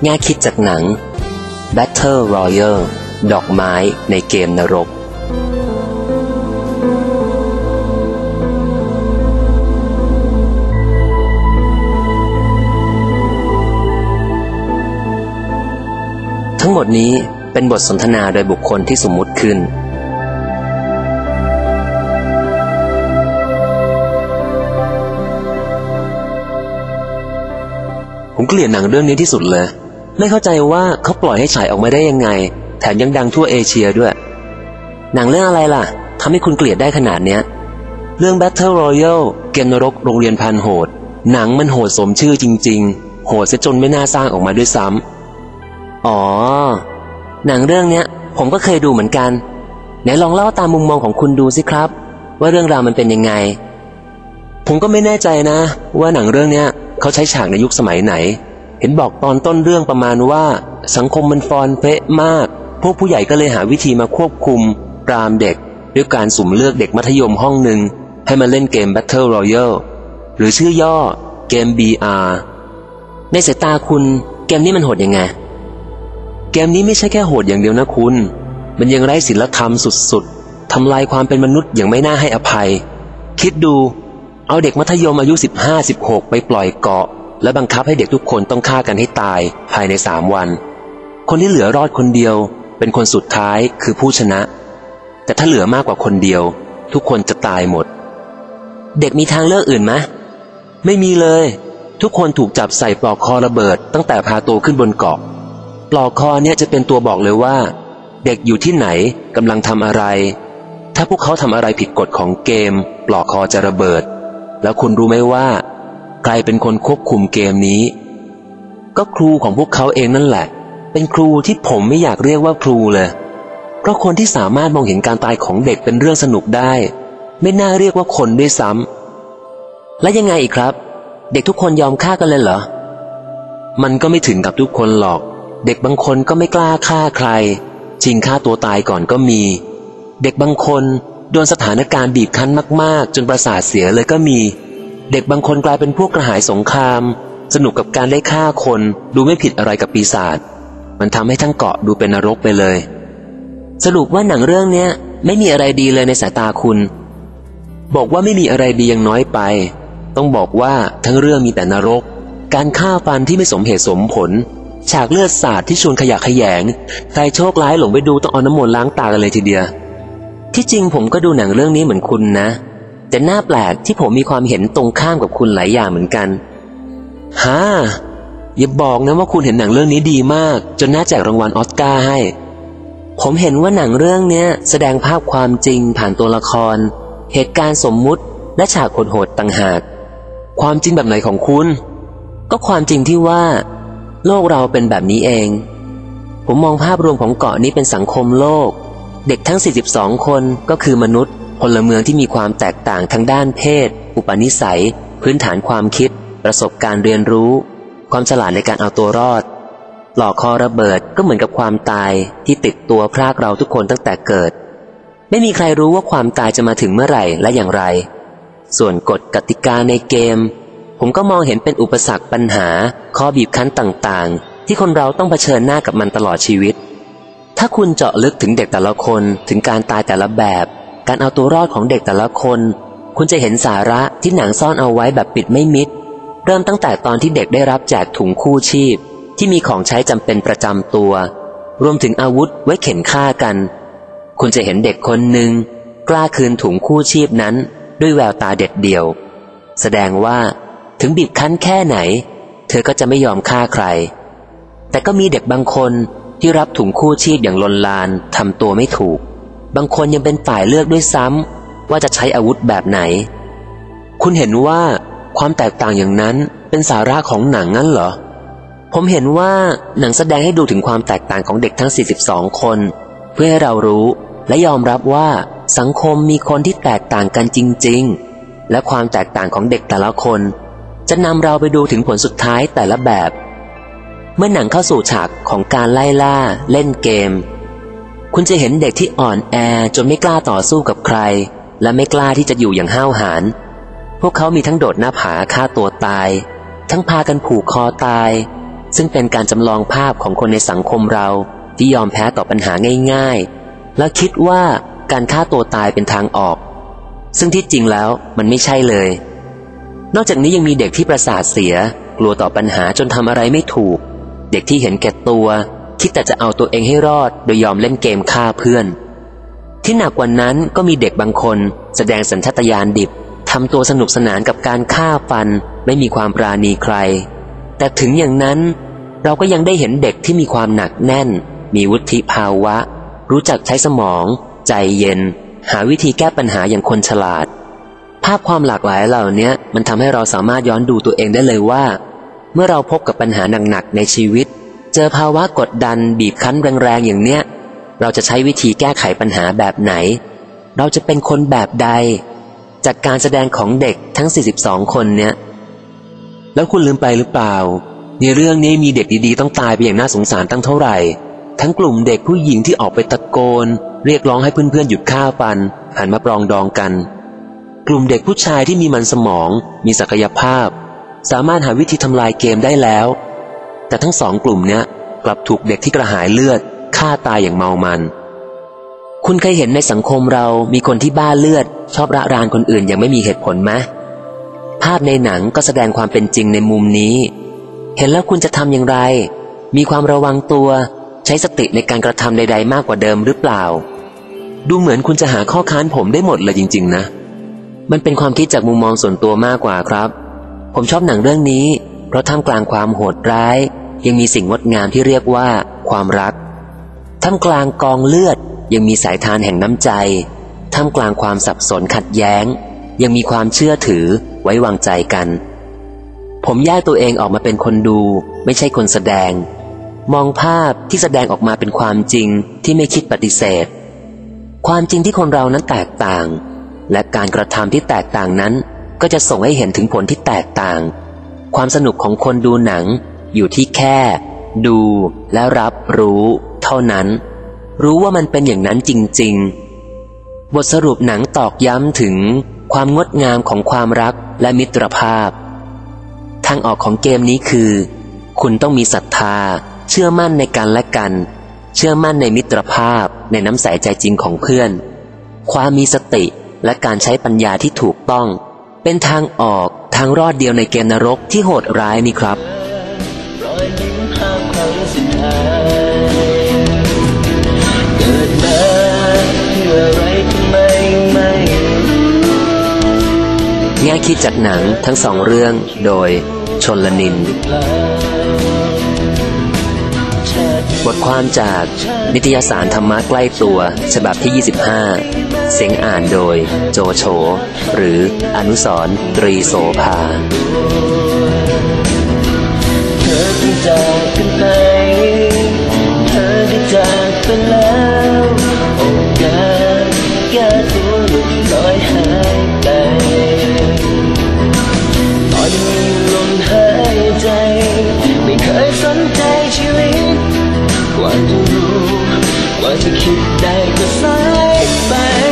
แง่คิดจากหนัง Battle Royale ดอกไม้ในเกมนรกทั้งหมดนี้เป็นบทสนทนาโดยบุคคลที่สมมุติขึ้นผมเกลียดหนังเรื่องนี้ที่สุดเลยไม่เข้าใจว่าเขาปล่อยให้ฉายออกมาได้ยังไงแถมยังดังทั่วเอเชียด้วยหนังเรื่องอะไรล่ะทำให้คุณเกลียดได้ขนาดเนี้ยเรื่อง Battle Royale เกมนรกโรงเรียนพันโหดหนังมันโหดสมชื่อจริงๆโหดเสียจนไม่น่าสร้างออกมาด้วยซ้ำอ๋อหนังเรื่องเนี้ยผมก็เคยดูเหมือนกันไหนลองเล่าตามมุมมองของคุณดูสิครับว่าเรื่องราวมันเป็นยังไงผมก็ไม่แน่ใจนะว่าหนังเรื่องเนี้ยเขาใช้ฉากในยุคสมัยไหนเห็นบอกตอนต้นเรื่องประมาณว่าสังคมมันฟอนเฟ้มากพวกผู้ใหญ่ก็เลยหาวิธีมาควบคุมปรามเด็กด้วยการสุ่มเลือกเด็กมัธยมห้องหนึ่งให้มาเล่นเกม Battle Royale หรือชื่อย่อเกม BR ในสายตาคุณเกมนี้มันโหดยังไงเกมนี้ไม่ใช่แค่โหดอย่างเดียวนะคุณมันยังไร้ศีลธรรมสุดๆทำลายความเป็นมนุษย์อย่างไม่น่าให้อภัยคิดดูเอาเด็กมัธยมอายุ 15-16 ไปปล่อยเกาะและบังคับให้เด็กทุกคนต้องฆ่ากันให้ตายภายใน3 วันคนที่เหลือรอดคนเดียวเป็นคนสุดท้ายคือผู้ชนะแต่ถ้าเหลือมากกว่าคนเดียวทุกคนจะตายหมดเด็กมีทางเลือกอื่นไหมไม่มีเลยทุกคนถูกจับใส่ปลอกคอระเบิดตั้งแต่พาตัวขึ้นบนเกาะปลอกคอเนี่ยจะเป็นตัวบอกเลยว่าเด็กอยู่ที่ไหนกำลังทำอะไรถ้าพวกเขาทำอะไรผิดกฎของเกมปลอกคอจะระเบิดแล้วคุณรู้ไหมว่าใครเป็นคนควบคุมเกมนี้ก็ครูของพวกเขาเองนั่นแหละเป็นครูที่ผมไม่อยากเรียกว่าครูเลยเพราะคนที่สามารถมองเห็นการตายของเด็กเป็นเรื่องสนุกได้ไม่น่าเรียกว่าคนด้วยซ้ำและยังไงอีกครับเด็กทุกคนยอมฆ่ากันเลยเหรอมันก็ไม่ถึงกับทุกคนหรอกเด็กบางคนก็ไม่กล้าฆ่าใครชิงฆ่าตัวตายก่อนก็มีเด็กบางคนโดนสถานการณ์บีบคั้นมากๆจนประสาทเสียเลยก็มีเด็กบางคนกลายเป็นพวกกระหายสงครามสนุกกับการได้ฆ่าคนดูไม่ผิดอะไรกับปีศาจมันทำให้ทั้งเกาะดูเป็นนรกไปเลยสรุปว่าหนังเรื่องเนี้ยไม่มีอะไรดีเลยในสายตาคุณบอกว่าไม่มีอะไรดียังน้อยไปต้องบอกว่าทั้งเรื่องมีแต่นรกการฆ่าฟันที่ไม่สมเหตุสมผลฉากเลือดสาดที่ชวนขยะแขยงใครโชคร้ายหลงไปดูต้องเอาน้ำมนต์ล้างตากันเลยทีเดียวที่จริงผมก็ดูหนังเรื่องนี้เหมือนคุณนะแต่น่าแปลกที่ผมมีความเห็นตรงข้ามกับคุณหลายอย่างเหมือนกันฮ่าอย่าบอกนะว่าคุณเห็นหนังเรื่องนี้ดีมากจนน่าแจกรางวัลออสการ์ให้ผมเห็นว่าหนังเรื่องนี้แสดงภาพความจริงผ่านตัวละครเหตุการณ์สมมุติและฉากโหดๆต่างหากความจริงแบบไหนของคุณก็ความจริงที่ว่าโลกเราเป็นแบบนี้เองผมมองภาพรวมของเกาะนี้เป็นสังคมโลกเด็กทั้ง42คนก็คือมนุษย์พลเมืองที่มีความแตกต่างทางด้านเพศอุปนิสัยพื้นฐานความคิดประสบการณ์เรียนรู้ความฉลาดในการเอาตัวรอดหลอกคอระเบิดก็เหมือนกับความตายที่ติดตัวพรากเราทุกคนตั้งแต่เกิดไม่มีใครรู้ว่าความตายจะมาถึงเมื่อไหร่และอย่างไรส่วนกฎกติกาในเกมผมก็มองเห็นเป็นอุปสรรคปัญหาข้อบีบคั้นต่างๆที่คนเราต้องเผชิญหน้ากับมันตลอดชีวิตถ้าคุณเจาะลึกถึงเด็กแต่ละคนถึงการตายแต่ละแบบการเอาตัวรอดของเด็กแต่ละคนคุณจะเห็นสาระที่หนังซ่อนเอาไว้แบบปิดไม่มิดเริ่มตั้งแต่ตอนที่เด็กได้รับแจกถุงคู่ชีพที่มีของใช้จำเป็นประจำตัวรวมถึงอาวุธไว้เข็นฆ่ากันคุณจะเห็นเด็กคนหนึ่งกล้าคืนถุงคู่ชีพนั้นด้วยแววตาเด็ดเดี่ยวแสดงว่าถึงบีบคั้นแค่ไหนเธอก็จะไม่ยอมฆ่าใครแต่ก็มีเด็กบางคนที่รับถุงคู่ชีพอย่างลนลานทำตัวไม่ถูกบางคนยังเป็นฝ่ายเลือกด้วยซ้ำว่าจะใช้อาวุธแบบไหนคุณเห็นว่าความแตกต่างอย่างนั้นเป็นสาระของหนังงั้นเหรอผมเห็นว่าหนังแสดงให้ดูถึงความแตกต่างของเด็กทั้ง42คนเพื่อให้เรารู้และยอมรับว่าสังคมมีคนที่แตกต่างกันจริงๆและความแตกต่างของเด็กแต่ละคนจะนำเราไปดูถึงผลสุดท้ายแต่ละแบบเมื่อหนังเข้าสู่ฉากของการไล่ล่าเล่นเกมคุณจะเห็นเด็กที่อ่อนแอจนไม่กล้าต่อสู้กับใครและไม่กล้าที่จะอยู่อย่างห้าวหาญพวกเขามีทั้งโดดหน้าผาฆ่าตัวตายทั้งพากันผูกคอตายซึ่งเป็นการจำลองภาพของคนในสังคมเราที่ยอมแพ้ต่อปัญหาง่ายๆแล้วคิดว่าการฆ่าตัวตายเป็นทางออกซึ่งที่จริงแล้วมันไม่ใช่เลยนอกจากนี้ยังมีเด็กที่ประสาทเสียกลัวต่อปัญหาจนทำอะไรไม่ถูกเด็กที่เห็นแก่ตัวคิดแต่จะเอาตัวเองให้รอดโดยยอมเล่นเกมฆ่าเพื่อนที่หนักกว่านั้นก็มีเด็กบางคนแสดงสัญชาตญาณดิบทำตัวสนุกสนานกับการฆ่าฟันไม่มีความปราณีใครแต่ถึงอย่างนั้นเราก็ยังได้เห็นเด็กที่มีความหนักแน่นมีวุฒิภาวะรู้จักใช้สมองใจเย็นหาวิธีแก้ปัญหาอย่างคนฉลาดภาพความหลากหลายเหล่านี้มันทำให้เราสามารถย้อนดูตัวเองได้เลยว่าเมื่อเราพบกับปัญหาหนักๆในชีวิตเจอภาวะกดดันบีบคั้นแรงๆอย่างเนี้ยเราจะใช้วิธีแก้ไขปัญหาแบบไหนเราจะเป็นคนแบบใดจากการแสดงของเด็กทั้ง42คนเนี้ยแล้วคุณลืมไปหรือเปล่าในเรื่องนี้มีเด็กดีๆต้องตายไปอย่างน่าสงสารตั้งเท่าไหร่ทั้งกลุ่มเด็กผู้หญิงที่ออกไปตะโกนเรียกร้องให้เพื่อนๆหยุดฆ่าฟันหันมาปรองดองกันกลุ่มเด็กผู้ชายที่มีมันสมองมีศักยภาพสามารถหาวิธีทำลายเกมได้แล้วแต่ทั้งสองกลุ่มเนี้ยกลับถูกเด็กที่กระหายเลือดฆ่าตายอย่างเมามันคุณเคยเห็นในสังคมเรามีคนที่บ้าเลือดชอบระรานคนอื่นอย่างไม่มีเหตุผลไหมภาพในหนังก็แสดงความเป็นจริงในมุมนี้เห็นแล้วคุณจะทำอย่างไรมีความระวังตัวใช้สติในการกระทำใดๆมากกว่าเดิมหรือเปล่าดูเหมือนคุณจะหาข้อค้านผมได้หมดเลยจริงๆนะมันเป็นความคิดจากมุมมองส่วนตัวมากกว่าครับผมชอบหนังเรื่องนี้เพราะท่ามกลางความโหดร้ายยังมีสิ่งงดงามที่เรียกว่าความรักท่ามกลางกองเลือดยังมีสายทานแห่งน้ำใจท่ามกลางความสับสนขัดแย้งยังมีความเชื่อถือไว้วางใจกันผมแยกตัวเองออกมาเป็นคนดูไม่ใช่คนแสดงมองภาพที่แสดงออกมาเป็นความจริงที่ไม่คิดปฏิเสธความจริงที่คนเรานั้นแตกต่างและการกระทำที่แตกต่างนั้นก็จะส่งให้เห็นถึงผลที่แตกต่างความสนุกของคนดูหนังอยู่ที่แค่ดูและรับรู้เท่านั้นรู้ว่ามันเป็นอย่างนั้นจริงๆบทสรุปหนังตอกย้ำถึงความงดงามของความรักและมิตรภาพทางออกของเกมนี้คือคุณต้องมีศรัทธาเชื่อมั่นในกันและกันเชื่อมั่นในมิตรภาพในน้ำใสใจจริงของเพื่อนความมีสติและการใช้ปัญญาที่ถูกต้องเป็นทางออกทางรอดเดียวในเกมนรกที่โหดร้ายนี่ครับรอยยิ้มภาพครั้งสุดท้ายเกิดมาเพื่ออะไรทำไมไม่แง่คิดจากหนังทั้งสองเรื่องโดยชลนินบทความจากนิตยสารธรรมะใกล้ตัวฉบับที่25เสียงอ่านโดยโจโฉหรืออนุสรณ์ตรีโสภาเธอที่จากกันไปเธอที่จากไปแล้วโอกาสแก้ตัวหลุดลอยหายไปตอนมีลมหายใจไม่เคยสนใจชีวิตกว่าจะรู้กว่าจะคิดได้ก็สายไป